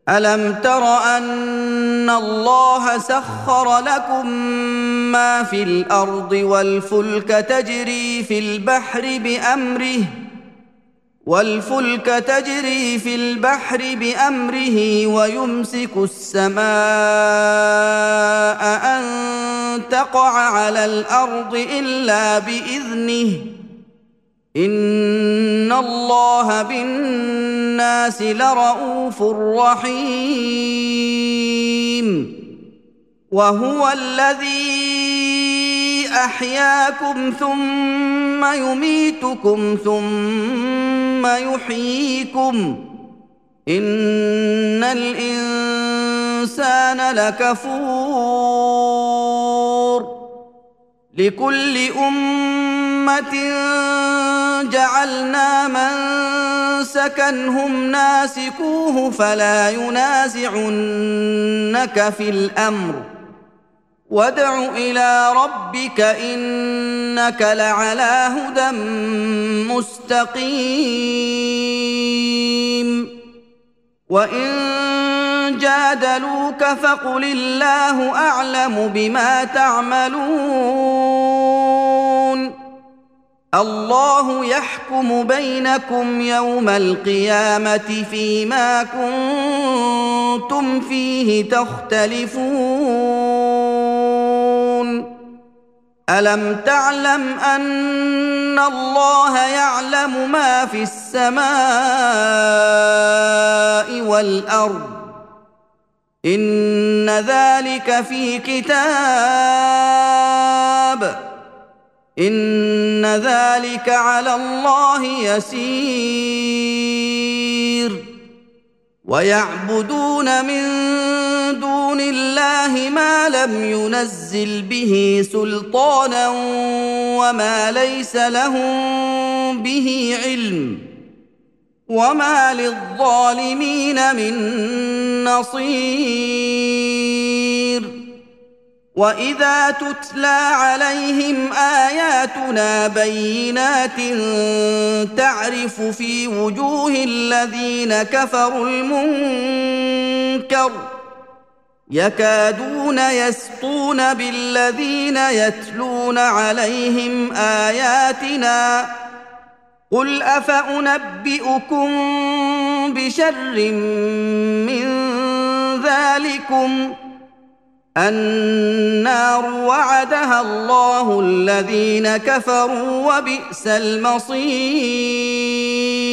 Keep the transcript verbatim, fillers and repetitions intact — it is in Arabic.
ألم تر أن الله سخر لكم ما في الأرض والفلك تجري في البحر بأمره والفلك تجري في البحر بأمره ويمسك السماء أن تقع على الأرض إلا بإذنه إن الله بالناس لرءوف رحيم وهو الذي أحياكم ثم يميتكم ثم يحييكم إن الإنسان لكفور لكل أمة جعلنا منسكا هم ناسكوه فلا ينازعنك في الأمر وادع إلى ربك إنك لعلى هدى مستقيم وإن جادلوك فقل الله أعلم بما تعملون الله يحكم بينكم يوم القيامة فيما كنتم فيه تختلفون ألم تعلم أن الله يعلم ما في السماء والأرض إن ذلك في كتاب إن ذلك على الله يسير ويعبدون من دون الله ما لم ينزل به سلطانا وما ليس لهم به علم وما للظالمين من نصير وإذا تتلى عليهم آياتنا بينات تعرف في وجوه الذين كفروا المنكر يكادون يسطون بالذين يتلون عليهم آياتنا قل أفأنبئكم بشر من ذلكم النار وعدها الله الذين كفروا وبئس المصير